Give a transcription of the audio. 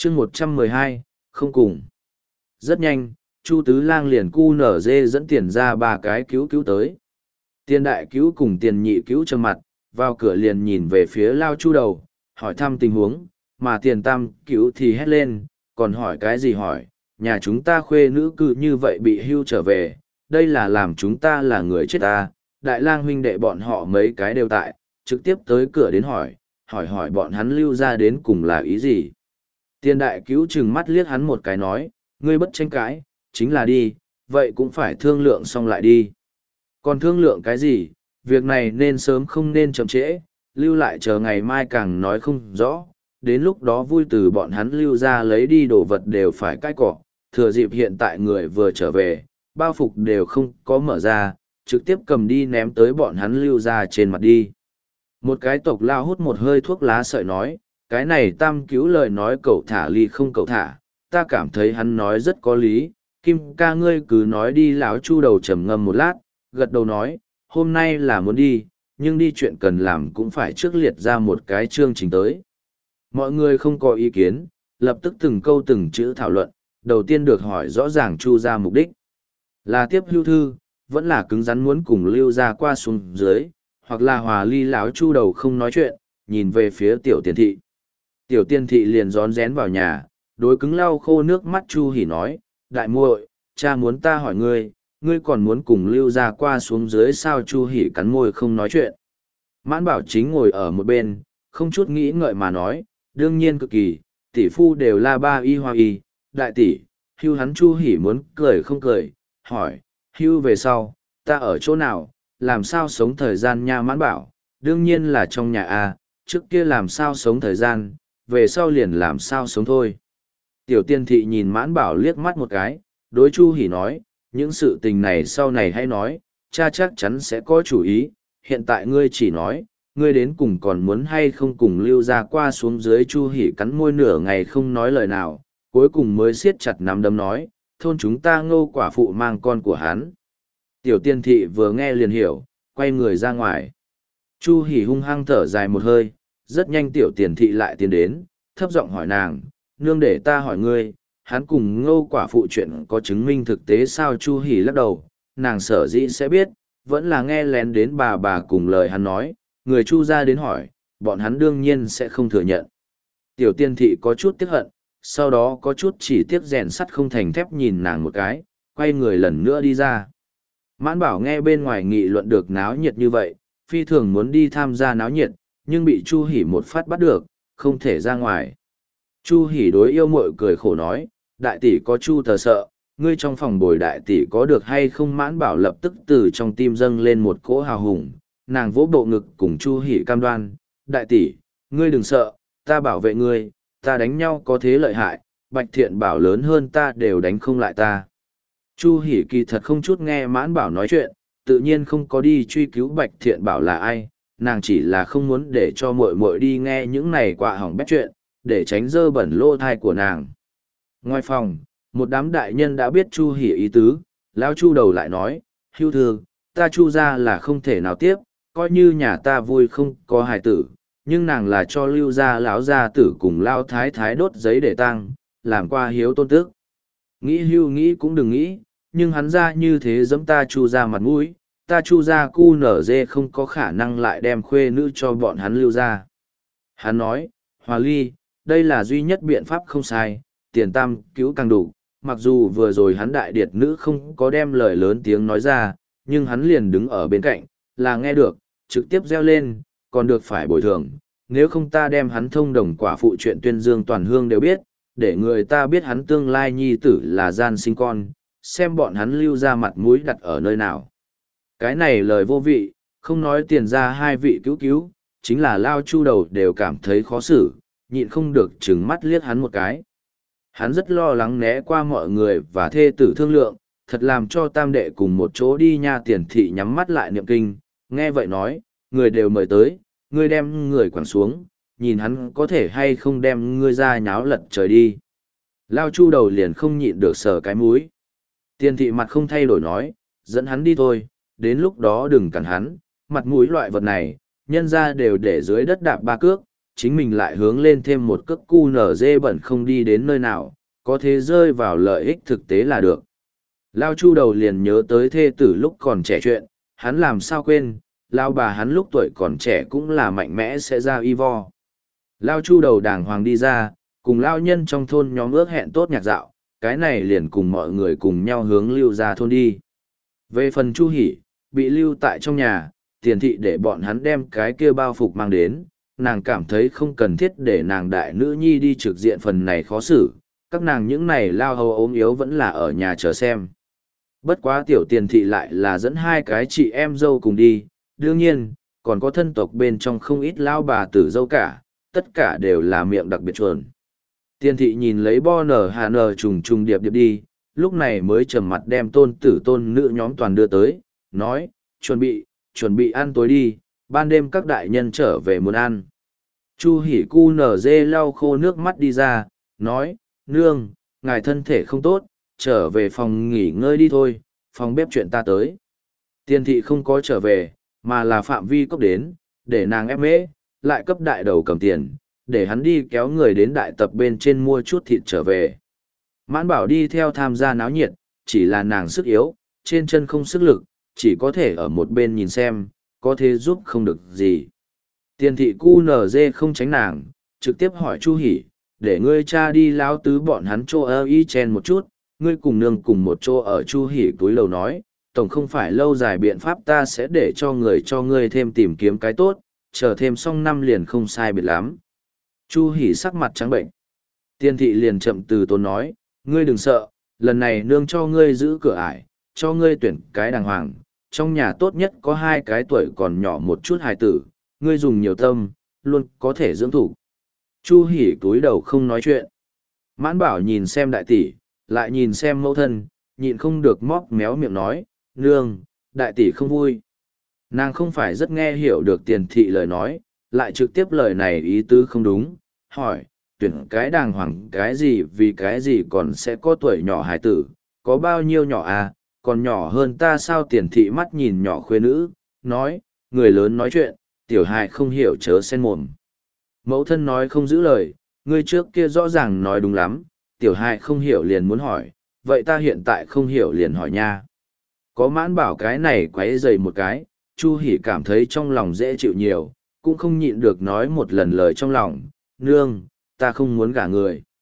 chương 112, không cùng. Rất nhanh, Chu Tứ Lang liền cu nở dê dẫn tiền ra ba cái cứu cứu tới. Tiền đại cứu cùng tiền nhị cứu trầm mặt, vào cửa liền nhìn về phía Lao Chu đầu, hỏi thăm tình huống, mà tiền tam cứu thì hét lên, còn hỏi cái gì hỏi, nhà chúng ta khuê nữ cư như vậy bị hưu trở về, đây là làm chúng ta là người chết ta, đại lang huynh đệ bọn họ mấy cái đều tại, trực tiếp tới cửa đến hỏi bọn hắn lưu ra đến cùng là ý gì. Tiền đại cứu chừng mắt liếc hắn một cái nói, ngươi bất tranh cãi, chính là đi, vậy cũng phải thương lượng xong lại đi. Còn thương lượng cái gì, việc này nên sớm không nên chậm trễ, lưu lại chờ ngày mai càng nói không rõ, đến lúc đó vui từ bọn hắn lưu ra lấy đi đồ vật đều phải cãi cọ, thừa dịp hiện tại người vừa trở về, bao phục đều không có mở ra, trực tiếp cầm đi ném tới bọn hắn lưu ra trên mặt đi. Một cái tộc lao hút một hơi thuốc lá sợi nói, cái này tam cứu lời nói cậu thả ly không cậu thả, ta cảm thấy hắn nói rất có lý, Kim ca ngươi cứ nói đi. Lão Chu đầu trầm ngâm một lát, gật đầu nói, hôm nay là muốn đi, nhưng đi chuyện cần làm cũng phải trước liệt ra một cái chương trình tới. Mọi người không có ý kiến, lập tức từng câu từng chữ thảo luận, đầu tiên được hỏi rõ ràng Chu ra mục đích. Là tiếp hưu thư, vẫn là cứng rắn muốn cùng lưu ra qua xuống dưới, hoặc là hòa ly. Lão Chu đầu không nói chuyện, nhìn về phía tiểu tiền thị. Tiểu tiền thị liền rón rén vào nhà, đối cứng lau khô nước mắt Chu Hỉ nói, đại muội, cha muốn ta hỏi ngươi, ngươi còn muốn cùng lưu ra qua xuống dưới sao? Chu Hỉ cắn môi không nói chuyện. Mãn Bảo Chính ngồi ở một bên, không chút nghĩ ngợi mà nói, đương nhiên cực kỳ, tỷ phu đều là ba y hoa y, đại tỷ, hưu hắn. Chu Hỉ muốn cười không cười, hỏi, hưu về sau, ta ở chỗ nào, làm sao sống thời gian nha? Mãn Bảo, đương nhiên là trong nhà a, trước kia làm sao sống thời gian, về sau liền làm sao sống thôi. Tiểu tiên thị nhìn Mãn Bảo liếc mắt một cái, đối Chu Hỉ nói, những sự tình này sau này hãy nói, cha chắc chắn sẽ có chủ ý, hiện tại ngươi chỉ nói, ngươi đến cùng còn muốn hay không cùng lưu ra qua xuống dưới. Chu Hỉ cắn môi nửa ngày không nói lời nào, cuối cùng mới siết chặt nắm đấm nói, thôn chúng ta Ngô quả phụ mang con của hắn. Tiểu tiên thị vừa nghe liền hiểu, quay người ra ngoài. Chu Hỉ hung hăng thở dài một hơi, rất nhanh tiểu tiền thị lại tiến đến, thấp giọng hỏi nàng, nương để ta hỏi ngươi, hắn cùng Ngô quả phụ chuyện có chứng minh thực tế sao? Chu Hỉ lắc đầu, nàng sở dĩ sẽ biết, vẫn là nghe lén đến bà cùng lời hắn nói, người Chu ra đến hỏi, bọn hắn đương nhiên sẽ không thừa nhận. Tiểu tiên thị có chút tiếc hận, sau đó có chút chỉ tiếc rèn sắt không thành thép nhìn nàng một cái, quay người lần nữa đi ra. Mãn Bảo nghe bên ngoài nghị luận được náo nhiệt như vậy, phi thường muốn đi tham gia náo nhiệt, nhưng bị Chu Hỉ một phát bắt được, không thể ra ngoài. Chu Hỉ đối yêu muội cười khổ nói, đại tỷ có Chu Tờ sợ, ngươi trong phòng bồi đại tỷ có được hay không? Mãn Bảo lập tức từ trong tim dâng lên một cỗ hào hùng, nàng vỗ bộ ngực cùng Chu Hỉ cam đoan, đại tỷ, ngươi đừng sợ, ta bảo vệ ngươi, ta đánh nhau có thế lợi hại, Bạch Thiện Bảo lớn hơn ta đều đánh không lại ta. Chu Hỉ kỳ thật không chút nghe Mãn Bảo nói chuyện, tự nhiên không có đi truy cứu Bạch Thiện Bảo là ai, nàng chỉ là không muốn để cho muội muội đi nghe những này quạ hỏng bét chuyện, để tránh dơ bẩn lỗ thai của nàng. Ngoài phòng, một đám đại nhân đã biết Chu Hỉ ý tứ, lão Chu đầu lại nói, hưu thư, ta Chu ra là không thể nào tiếp, coi như nhà ta vui không có hài tử, nhưng nàng là cho lưu gia lão gia tử cùng lao thái thái đốt giấy để tang, làm qua hiếu tôn tước. Nghĩ hưu nghĩ cũng đừng nghĩ, nhưng hắn ra như thế giẫm ta Chu ra mặt mũi, ta Chu ra cu nở dê không có khả năng lại đem khuê nữ cho bọn hắn lưu ra. Hắn nói, Hòa Ly, đây là duy nhất biện pháp không sai, tiền tam cứu càng đủ, mặc dù vừa rồi hắn đại điệt nữ không có đem lời lớn tiếng nói ra, nhưng hắn liền đứng ở bên cạnh, là nghe được, trực tiếp reo lên, còn được phải bồi thường, nếu không ta đem hắn thông đồng quả phụ chuyện tuyên dương toàn hương đều biết, để người ta biết hắn tương lai nhi tử là gian sinh con, xem bọn hắn lưu ra mặt mũi đặt ở nơi nào. Cái này lời vô vị, không nói tiền ra hai vị cứu cứu, chính là Lao Chu đầu đều cảm thấy khó xử, nhịn không được trừng mắt liếc hắn một cái. Hắn rất lo lắng né qua mọi người và thê tử thương lượng, thật làm cho tam đệ cùng một chỗ đi nha. Tiền thị nhắm mắt lại niệm kinh, nghe vậy nói, người đều mời tới, ngươi đem người quẳng xuống, nhìn hắn có thể hay không đem ngươi ra nháo lật trời đi. Lao Chu đầu liền không nhịn được sờ cái mũi. Tiền thị mặt không thay đổi nói, dẫn hắn đi thôi, đến lúc đó đừng cản hắn, mặt mũi loại vật này, nhân ra đều để dưới đất đạp ba cước, chính mình lại hướng lên thêm một cước cu nở dê bẩn không đi đến nơi nào, có thế rơi vào lợi ích thực tế là được. Lao Chu đầu liền nhớ tới thê tử lúc còn trẻ chuyện, hắn làm sao quên, Lao bà hắn lúc tuổi còn trẻ cũng là mạnh mẽ sẽ ra y vo. Lao Chu đầu đàng hoàng đi ra, cùng Lao nhân trong thôn nhóm ước hẹn tốt nhạc dạo, cái này liền cùng mọi người cùng nhau hướng lưu ra thôn đi. Về phần Chu Hỷ, bị lưu tại trong nhà, Tiền thị để bọn hắn đem cái kia bao phục mang đến, nàng cảm thấy không cần thiết để nàng đại nữ nhi đi trực diện phần này khó xử, các nàng những này lao hầu ốm yếu vẫn là ở nhà chờ xem. Bất quá tiểu Tiền thị lại là dẫn hai cái chị em dâu cùng đi, đương nhiên, còn có thân tộc bên trong không ít lao bà tử dâu cả, tất cả đều là miệng đặc biệt chuẩn. Tiền thị nhìn lấy bo nở hà nở trùng trùng điệp điệp đi, lúc này mới trầm mặt đem tôn tử tôn nữ nhóm toàn đưa tới, nói, chuẩn bị ăn tối đi, ban đêm các đại nhân trở về muốn ăn. Chu Hỷ cu nở dê lau khô nước mắt đi ra, nói, nương, ngài thân thể không tốt, trở về phòng nghỉ ngơi đi thôi, phòng bếp chuyện ta tới. Tiền thị không có trở về, mà là Phạm Vi Cốc đến, để nàng ép mễ, lại cấp đại đầu cầm tiền, để hắn đi kéo người đến đại tập bên trên mua chút thịt trở về. Mãn Bảo đi theo tham gia náo nhiệt, chỉ là nàng sức yếu, trên chân không sức lực, chỉ có thể ở một bên nhìn xem, có thể giúp không được gì. Tiền thị cu nở dê không tránh nàng, trực tiếp hỏi Chu Hỷ, để ngươi cha đi lao tứ bọn hắn chỗ ơ y chen một chút, ngươi cùng nương cùng một chỗ ở. Chu Hỷ túi lầu nói, tổng không phải lâu dài biện pháp, ta sẽ để cho ngươi thêm tìm kiếm cái tốt, chờ thêm xong năm liền không sai biệt lắm. Chu Hỷ sắc mặt trắng bệnh. Tiền thị liền chậm từ tốn nói, ngươi đừng sợ, lần này nương cho ngươi giữ cửa ải, cho ngươi tuyển cái đàng hoàng, trong nhà tốt nhất có hai cái tuổi còn nhỏ một chút hài tử, ngươi dùng nhiều tâm, luôn có thể dưỡng thủ. Chu Hỷ túi đầu không nói chuyện. Mãn Bảo nhìn xem đại tỷ, lại nhìn xem mẫu thân, nhịn không được móc méo miệng nói, nương, đại tỷ không vui. Nàng không phải rất nghe hiểu được Tiền thị lời nói, lại trực tiếp lời này ý tứ không đúng, hỏi, tuyển cái đàng hoàng cái gì vì cái gì còn sẽ có tuổi nhỏ hài tử, có bao nhiêu nhỏ à, còn nhỏ hơn ta sao? Tiền thị mắt nhìn nhỏ khuê nữ, nói, người lớn nói chuyện, tiểu hài không hiểu chớ xen mồm. Mẫu thân nói không giữ lời, ngươi trước kia rõ ràng nói đúng lắm, tiểu hài không hiểu liền muốn hỏi, vậy ta hiện tại không hiểu liền hỏi nha. Có Mãn Bảo cái này quấy dày một cái, Chu Hỷ cảm thấy trong lòng dễ chịu nhiều, cũng không nhịn được nói một lần lời trong lòng, nương, ta không muốn gả người.